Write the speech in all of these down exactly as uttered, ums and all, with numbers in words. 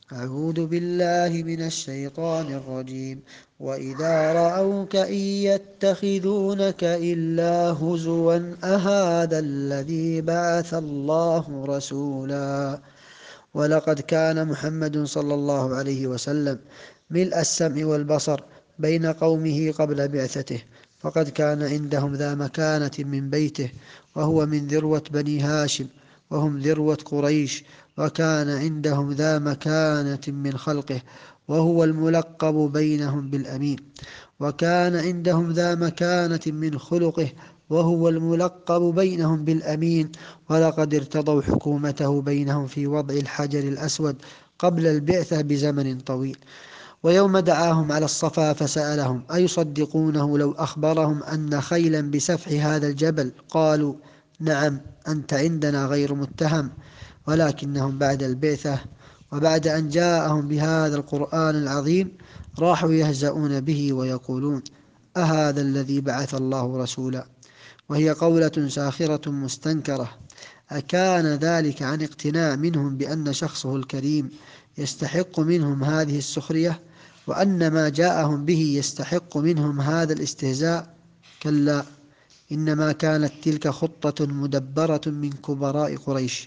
أعوذ بالله من الشيطان الرجيم. وإذا رأوك إن يتخذونك إلا هزوا أهذا الذي بعث الله رسولا. ولقد كان محمد صلى الله عليه وسلم ملء السمع والبصر بين قومه قبل بعثته، فقد كان عندهم ذا مكانة من بيته، وهو من ذروة بني هاشم وهم ذروة قريش، وكان عندهم ذا مكانة من خلقه، وهو الملقب بينهم بالأمين، وكان عندهم ذا مكانة من خلقه، وهو الملقب بينهم بالأمين. ولقد ارتضوا حكومته بينهم في وضع الحجر الأسود قبل البعثة بزمن طويل. ويوم دعاهم على الصفا فسألهم أيصدقونه لو أخبرهم أن خيلا بسفح هذا الجبل؟ قالوا نعم، أنت عندنا غير متهم. ولكنهم بعد البعثة وبعد أن جاءهم بهذا القرآن العظيم راحوا يهزؤون به ويقولون أهذا الذي بعث الله رسولا. وهي قولة ساخرة مستنكرة. أكان ذلك عن اقتناع منهم بأن شخصه الكريم يستحق منهم هذه السخرية، وأن ما جاءهم به يستحق منهم هذا الاستهزاء؟ كلا، إنما كانت تلك خطة مدبرة من كبراء قريش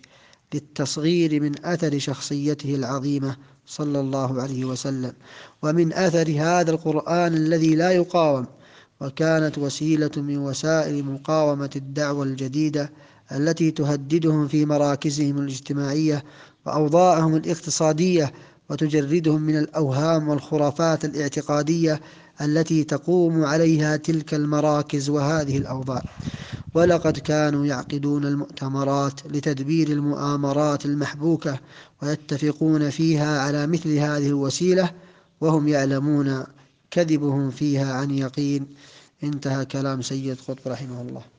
للتصغير من أثر شخصيته العظيمة صلى الله عليه وسلم، ومن أثر هذا القرآن الذي لا يقاوم. وكانت وسيلة من وسائل مقاومة الدعوة الجديدة التي تهددهم في مراكزهم الاجتماعية وأوضاعهم الاقتصادية، وتجردهم من الأوهام والخرافات الاعتقادية التي تقوم عليها تلك المراكز وهذه الأوضاع. ولقد كانوا يعقدون المؤتمرات لتدبير المؤامرات المحبوكة، ويتفقون فيها على مثل هذه الوسيلة وهم يعلمون كذبهم فيها عن يقين. انتهى كلام سيد قطب رحمه الله.